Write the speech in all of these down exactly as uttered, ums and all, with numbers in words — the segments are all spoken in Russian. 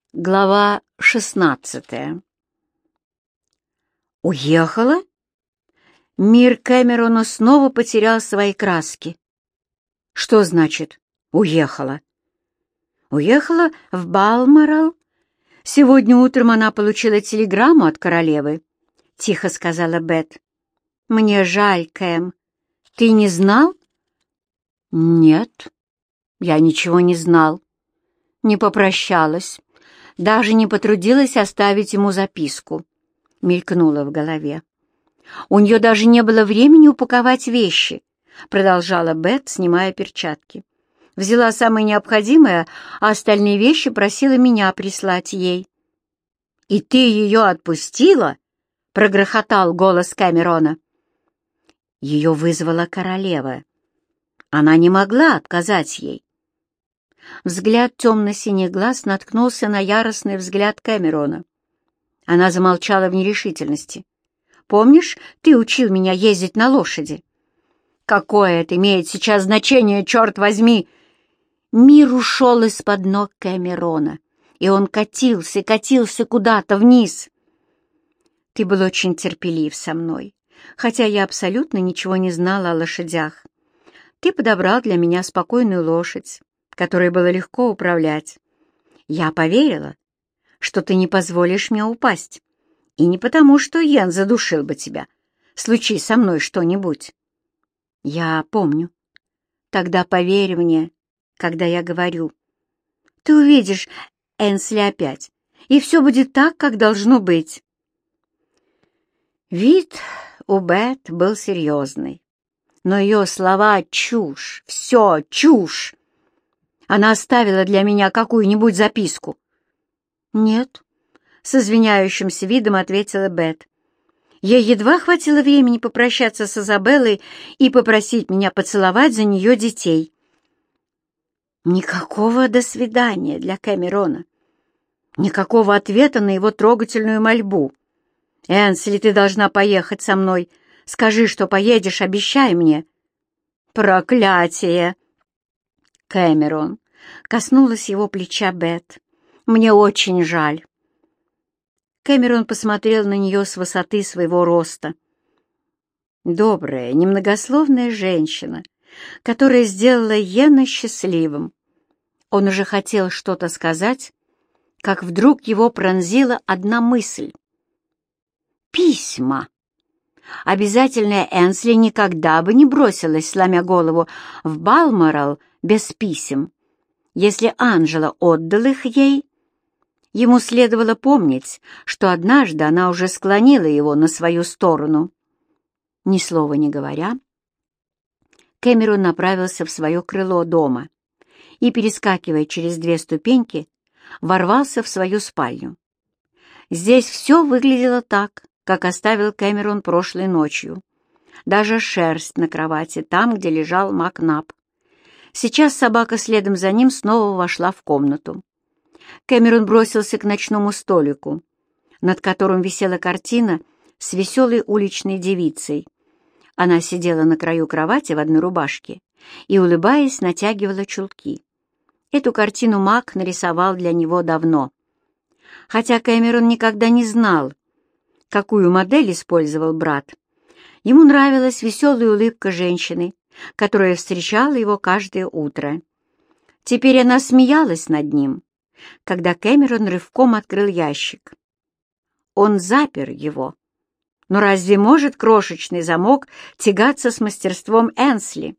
Глава шестнадцатая. Уехала? Мир Кэмерона снова потерял свои краски. Что значит «уехала»? Уехала в Балморал. Сегодня утром она получила телеграмму от королевы, — тихо сказала Бет. Мне жаль, Кэм. Ты не знал? Нет, я ничего не знал. Не попрощалась. Даже не потрудилась оставить ему записку, — мелькнуло в голове. «У нее даже не было времени упаковать вещи», — продолжала Бет, снимая перчатки. «Взяла самое необходимое, а остальные вещи просила меня прислать ей». «И ты ее отпустила?» — прогрохотал голос Кэмерона. Ее вызвала королева. Она не могла отказать ей. Взгляд темно-синих глаз наткнулся на яростный взгляд Кэмерона. Она замолчала в нерешительности. «Помнишь, ты учил меня ездить на лошади?» «Какое это имеет сейчас значение, черт возьми?» Мир ушел из-под ног Кэмерона, и он катился, катился куда-то вниз. «Ты был очень терпелив со мной, хотя я абсолютно ничего не знала о лошадях. Ты подобрал для меня спокойную лошадь, которой было легко управлять. Я поверила, что ты не позволишь мне упасть, и не потому, что Йен задушил бы тебя, случись со мной что-нибудь. Я помню. Тогда поверь мне, когда я говорю. Ты увидишь Энсли опять, и все будет так, как должно быть». Вид у Бет был серьезный, но ее слова — чушь, все чушь. Она оставила для меня какую-нибудь записку? «Нет», — с извиняющимся видом ответила Бет. «Ей едва хватило времени попрощаться с Изабеллой и попросить меня поцеловать за нее детей». Никакого «до свидания» для Кэмерона. Никакого ответа на его трогательную мольбу. «Энсли, ты должна поехать со мной. Скажи, что поедешь, обещай мне». «Проклятие!» Кэмерон, коснулась его плеча Бет. «Мне очень жаль». Кэмерон посмотрел на нее с высоты своего роста. Добрая, немногословная женщина, которая сделала Йена счастливым. Он уже хотел что-то сказать, как вдруг его пронзила одна мысль. Письма. Обязательная Энсли никогда бы не бросилась, сломя голову, в Балморал без писем. Если Анжела отдал их ей, ему следовало помнить, что однажды она уже склонила его на свою сторону. Ни слова не говоря, Кэмерон направился в свое крыло дома и, перескакивая через две ступеньки, ворвался в свою спальню. Здесь все выглядело так, как оставил Кэмерон прошлой ночью. Даже шерсть на кровати, там, где лежал Макнаб. Сейчас собака следом за ним снова вошла в комнату. Кэмерон бросился к ночному столику, над которым висела картина с веселой уличной девицей. Она сидела на краю кровати в одной рубашке и, улыбаясь, натягивала чулки. Эту картину Мак нарисовал для него давно. Хотя Кэмерон никогда не знал, какую модель использовал брат, ему нравилась веселая улыбка женщины, которая встречала его каждое утро. Теперь она смеялась над ним, когда Кэмерон рывком открыл ящик. Он запер его. Но разве может крошечный замок тягаться с мастерством Энсли?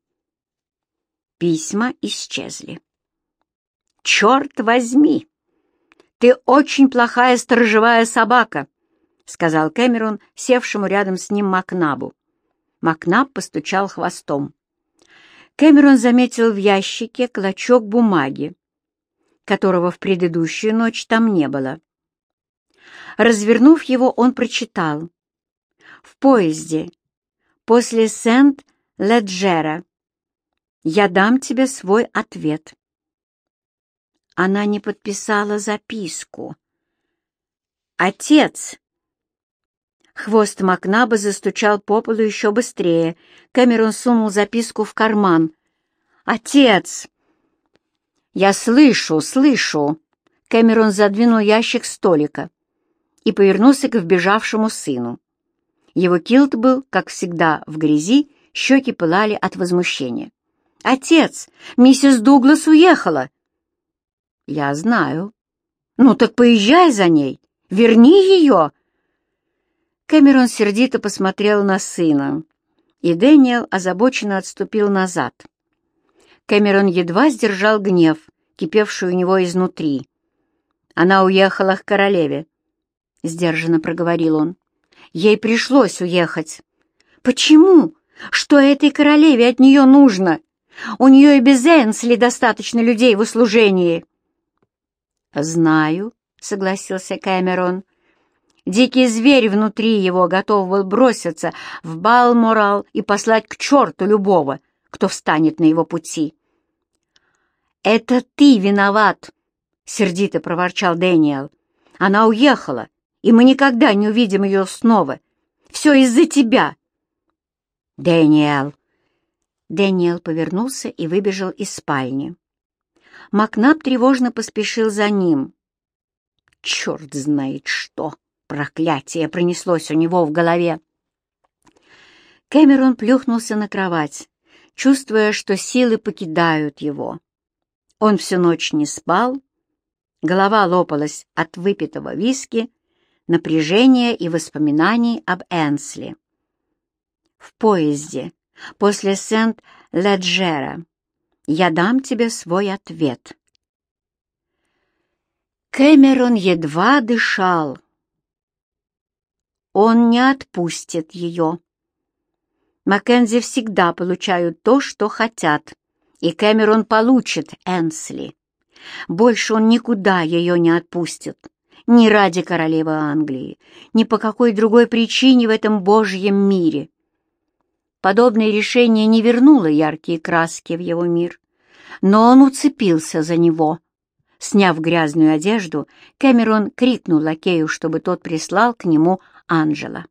Письма исчезли. «Черт возьми! Ты очень плохая сторожевая собака», — сказал Кэмерон, севшему рядом с ним Макнабу. Макнаб постучал хвостом. Кэмерон заметил в ящике клочок бумаги, которого в предыдущую ночь там не было. Развернув его, он прочитал: «В поезде, после Сент-Леджера, я дам тебе свой ответ». Она не подписала записку. «Отец!» Хвост Макнаба застучал по полу еще быстрее. Кэмерон сунул записку в карман. «Отец!» «Я слышу, слышу!» Кэмерон задвинул ящик столика и повернулся к вбежавшему сыну. Его килт был, как всегда, в грязи, щеки пылали от возмущения. «Отец, миссис Дуглас уехала!» «Я знаю». «Ну так поезжай за ней, верни ее!» Кэмерон сердито посмотрел на сына, и Дэниел озабоченно отступил назад. Кэмерон едва сдержал гнев, кипевший у него изнутри. «Она уехала к королеве», — сдержанно проговорил он. «Ей пришлось уехать». «Почему? Что этой королеве от нее нужно? У нее и без Энсли достаточно людей в услужении». «Знаю», — согласился Кэмерон. Дикий зверь внутри его готов был броситься в Балморал и послать к черту любого, кто встанет на его пути. «Это ты виноват!» — сердито проворчал Дэниел. «Она уехала, и мы никогда не увидим ее снова. Все из-за тебя!» «Дэниел!» Дэниел повернулся и выбежал из спальни. Макнаб тревожно поспешил за ним. «Черт знает что!» Проклятие пронеслось у него в голове. Кэмерон плюхнулся на кровать, чувствуя, что силы покидают его. Он всю ночь не спал, голова лопалась от выпитого виски, напряжения и воспоминаний об Энсли. В поезде после Сент-Леджера я дам тебе свой ответ. Кэмерон едва дышал. Он не отпустит ее. Маккензи всегда получают то, что хотят, и Кэмерон получит Энсли. Больше он никуда ее не отпустит, ни ради королевы Англии, ни по какой другой причине в этом божьем мире. Подобное решение не вернуло яркие краски в его мир, но он уцепился за него. Сняв грязную одежду, Кэмерон крикнул лакею, чтобы тот прислал к нему Анжела.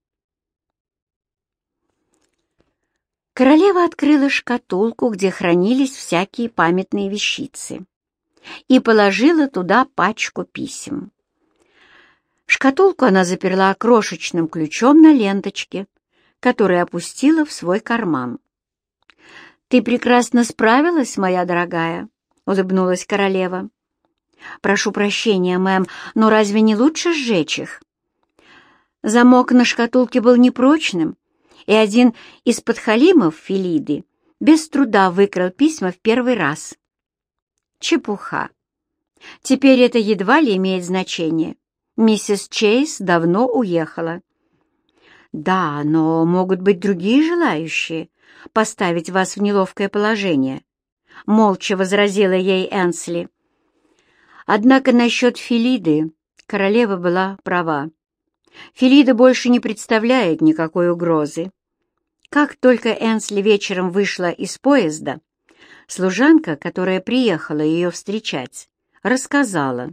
Королева открыла шкатулку, где хранились всякие памятные вещицы, и положила туда пачку писем. Шкатулку она заперла крошечным ключом на ленточке, который опустила в свой карман. «Ты прекрасно справилась, моя дорогая», — улыбнулась королева. «Прошу прощения, мэм, но разве не лучше сжечь их?» Замок на шкатулке был непрочным, и один из подхалимов Филиды без труда выкрал письма в первый раз. Чепуха. Теперь это едва ли имеет значение. Миссис Чейз давно уехала. Да, но могут быть другие желающие поставить вас в неловкое положение, молча возразила ей Энсли. Однако насчет Филиды королева была права. Филида больше не представляет никакой угрозы. Как только Энсли вечером вышла из поезда, служанка, которая приехала ее встречать, рассказала.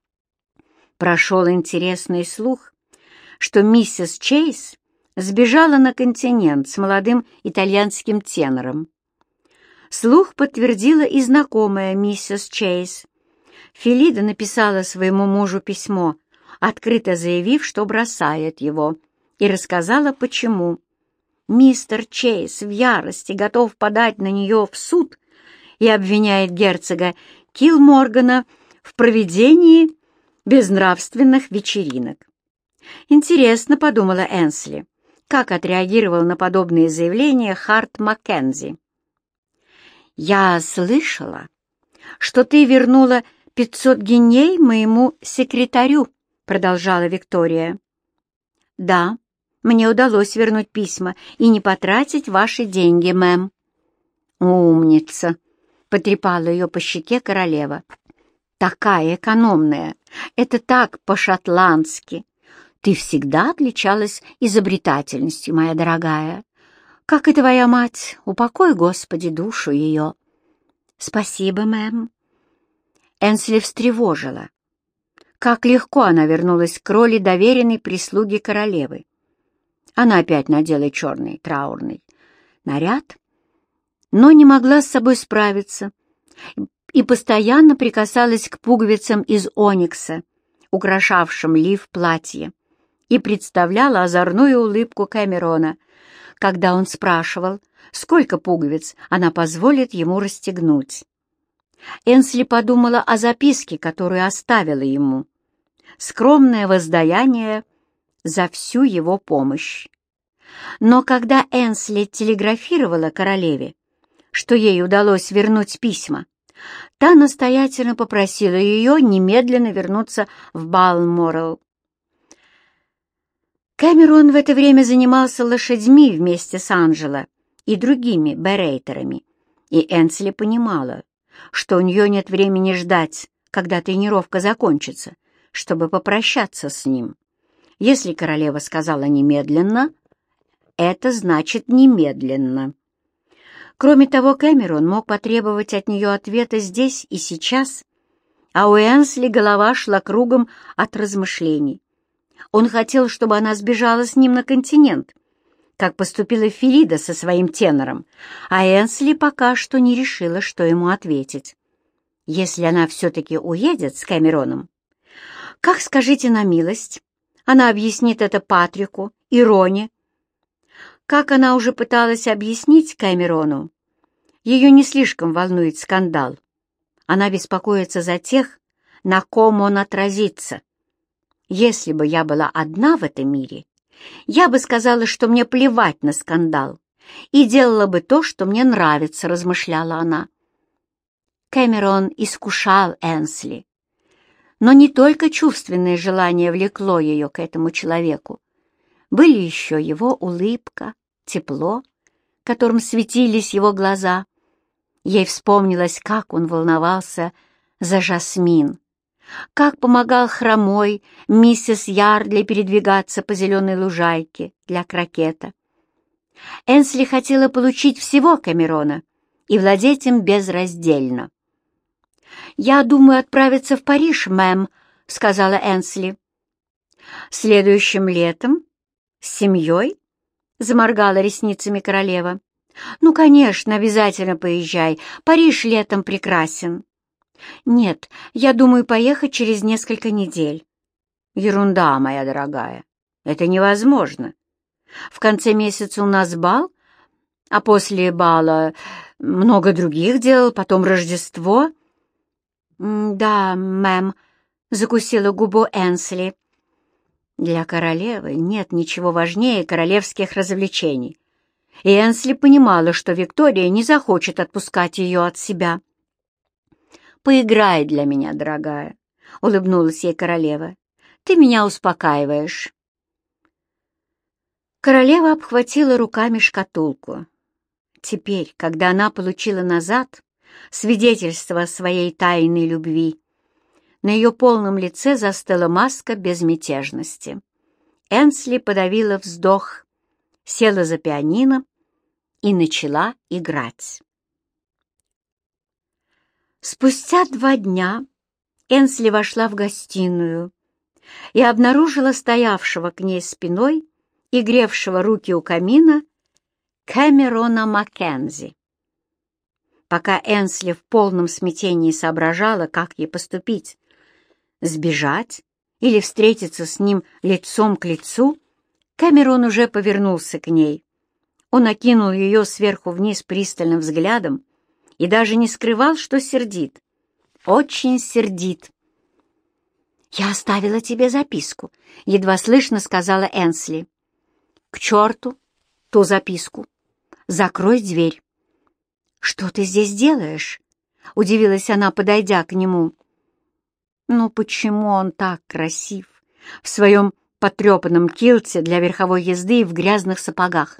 Прошел интересный слух, что миссис Чейз сбежала на континент с молодым итальянским тенором. Слух подтвердила и знакомая миссис Чейз. Филида написала своему мужу письмо, открыто заявив, что бросает его, и рассказала, почему. Мистер Чейз в ярости готов подать на нее в суд и обвиняет герцога Килморгана в проведении безнравственных вечеринок. Интересно, подумала Энсли, как отреагировал на подобные заявления Харт Маккензи. «Я слышала, что ты вернула пятьсот гиней моему секретарю», — продолжала Виктория. «Да, мне удалось вернуть письма и не потратить ваши деньги, мэм». «Умница», — потрепала ее по щеке королева. «Такая экономная, это так по-шотландски. Ты всегда отличалась изобретательностью, моя дорогая. Как и твоя мать, упокой, Господи, душу ее». «Спасибо, мэм». Энсли встревожила. Как легко она вернулась к роли доверенной прислуги королевы. Она опять надела черный траурный наряд, но не могла с собой справиться и постоянно прикасалась к пуговицам из оникса, украшавшим лиф платья, и представляла озорную улыбку Кэмерона, когда он спрашивал, сколько пуговиц она позволит ему расстегнуть. Энсли подумала о записке, которую оставила ему. Скромное воздаяние за всю его помощь. Но когда Энсли телеграфировала королеве, что ей удалось вернуть письма, та настоятельно попросила ее немедленно вернуться в Балморал. Кэмерон в это время занимался лошадьми вместе с Анджело и другими берейтерами, и Энсли понимала, что у нее нет времени ждать, когда тренировка закончится, чтобы попрощаться с ним. Если королева сказала немедленно, это значит немедленно. Кроме того, Кэмерон мог потребовать от нее ответа здесь и сейчас, а у Энсли голова шла кругом от размышлений. Он хотел, чтобы она сбежала с ним на континент, как поступила Филида со своим тенором, а Энсли пока что не решила, что ему ответить. Если она все-таки уедет с Кэмероном, как, скажите на милость, она объяснит это Патрику и Роне? Как она уже пыталась объяснить Кэмерону, ее не слишком волнует скандал. Она беспокоится за тех, на ком он отразится. Если бы я была одна в этом мире, я бы сказала, что мне плевать на скандал, и делала бы то, что мне нравится, размышляла она. Кэмерон искушал Энсли, но не только чувственное желание влекло ее к этому человеку. Были еще его улыбка, тепло, которым светились его глаза. Ей вспомнилось, как он волновался за Жасмин, как помогал хромой миссис Ярдли передвигаться по зеленой лужайке для крокета. Энсли хотела получить всего Кэмерона и владеть им безраздельно. «Я думаю отправиться в Париж, мэм», — сказала Энсли. «Следующим летом? С семьей?» — заморгала ресницами королева. «Ну, конечно, обязательно поезжай. Париж летом прекрасен». «Нет, я думаю поехать через несколько недель». «Ерунда, моя дорогая. Это невозможно. В конце месяца у нас бал, а после бала много других дел, потом Рождество». «Да, мэм», — закусила губу Энсли. Для королевы нет ничего важнее королевских развлечений, и Энсли понимала, что Виктория не захочет отпускать ее от себя. «Поиграй для меня, дорогая», — улыбнулась ей королева. «Ты меня успокаиваешь». Королева обхватила руками шкатулку. Теперь, когда она получила назад свидетельство своей тайной любви, на ее полном лице застыла маска безмятежности. Энсли подавила вздох, села за пианино и начала играть. Спустя два дня Энсли вошла в гостиную и обнаружила стоявшего к ней спиной и гревшего руки у камина Кэмерона Маккензи. Пока Энсли в полном смятении соображала, как ей поступить, сбежать или встретиться с ним лицом к лицу, Кэмерон уже повернулся к ней. Он окинул ее сверху вниз пристальным взглядом и даже не скрывал, что сердит. Очень сердит. «Я оставила тебе записку», — едва слышно сказала Энсли. «К черту ту записку! Закрой дверь». «Что ты здесь делаешь?» — удивилась она, подойдя к нему. «Ну почему он так красив в своем потрепанном килте для верховой езды и в грязных сапогах?»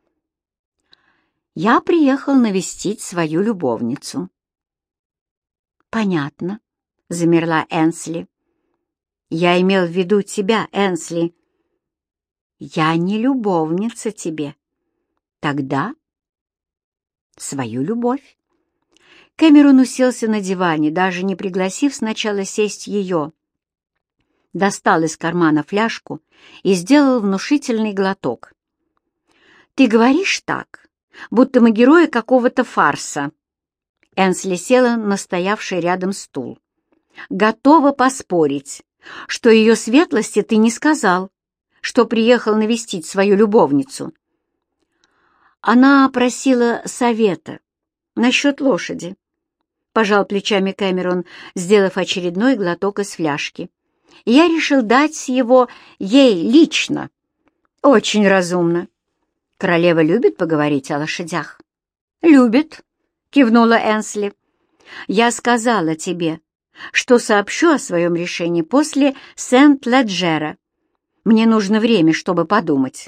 «Я приехал навестить свою любовницу». «Понятно», — замерла Энсли. «Я имел в виду тебя, Энсли». «Я не любовница тебе». «Тогда свою любовь». Кэмерон уселся на диване, даже не пригласив сначала сесть ее. Достал из кармана фляжку и сделал внушительный глоток. «Ты говоришь так, будто мы герои какого-то фарса». Энсли села на стоявший рядом стул. «Готова поспорить, что ее светлости ты не сказал, что приехал навестить свою любовницу». Она просила совета насчет лошади. Пожал плечами Кэмерон, сделав очередной глоток из фляжки. Я решил дать его ей лично. Очень разумно. Королева любит поговорить о лошадях? Любит, кивнула Энсли. Я сказала тебе, что сообщу о своем решении после Сент-Леджера. Мне нужно время, чтобы подумать.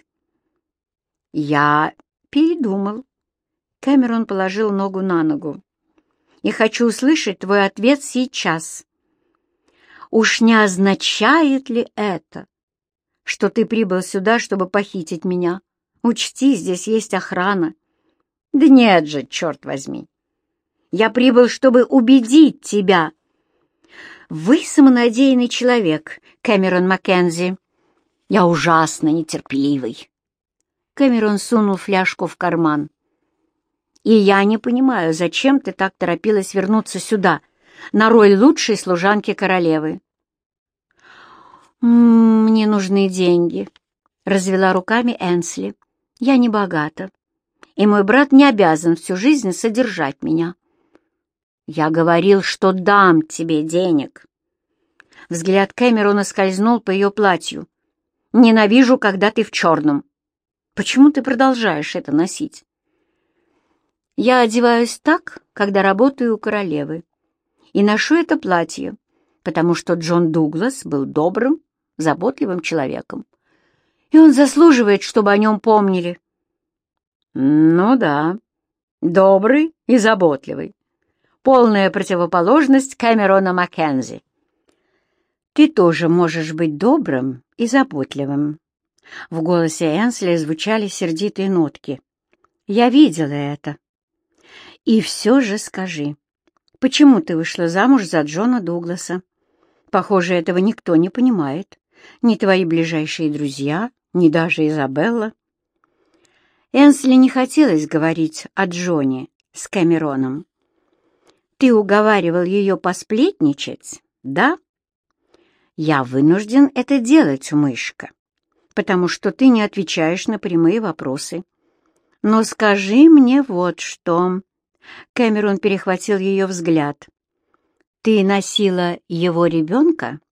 Я передумал. Кэмерон положил ногу на ногу. И хочу услышать твой ответ сейчас. Уж не означает ли это, что ты прибыл сюда, чтобы похитить меня? Учти, здесь есть охрана. Да нет же, черт возьми. Я прибыл, чтобы убедить тебя. Вы самонадеянный человек, Кэмерон Маккензи. Я ужасно нетерпеливый. Кэмерон сунул фляжку в карман. И я не понимаю, зачем ты так торопилась вернуться сюда, на роль лучшей служанки королевы. «Мне нужны деньги», — развела руками Энсли. «Я не богата, и мой брат не обязан всю жизнь содержать меня». «Я говорил, что дам тебе денег». Взгляд Кэмерона скользнул по ее платью. «Ненавижу, когда ты в черном. Почему ты продолжаешь это носить?» «Я одеваюсь так, когда работаю у королевы, и ношу это платье, потому что Джон Дуглас был добрым, заботливым человеком, и он заслуживает, чтобы о нем помнили». «Ну да, добрый и заботливый. Полная противоположность Кэмерона Маккензи». «Ты тоже можешь быть добрым и заботливым». В голосе Энсли звучали сердитые нотки. «Я видела это. И все же скажи, почему ты вышла замуж за Джона Дугласа? Похоже, этого никто не понимает. Ни твои ближайшие друзья, ни даже Изабелла». Энсли не хотелось говорить о Джоне с Кэмероном. «Ты уговаривал ее посплетничать, да?» «Я вынужден это делать, мышка, потому что ты не отвечаешь на прямые вопросы. Но скажи мне вот что...» Кэмерон перехватил ее взгляд. «Ты носила его ребенка?»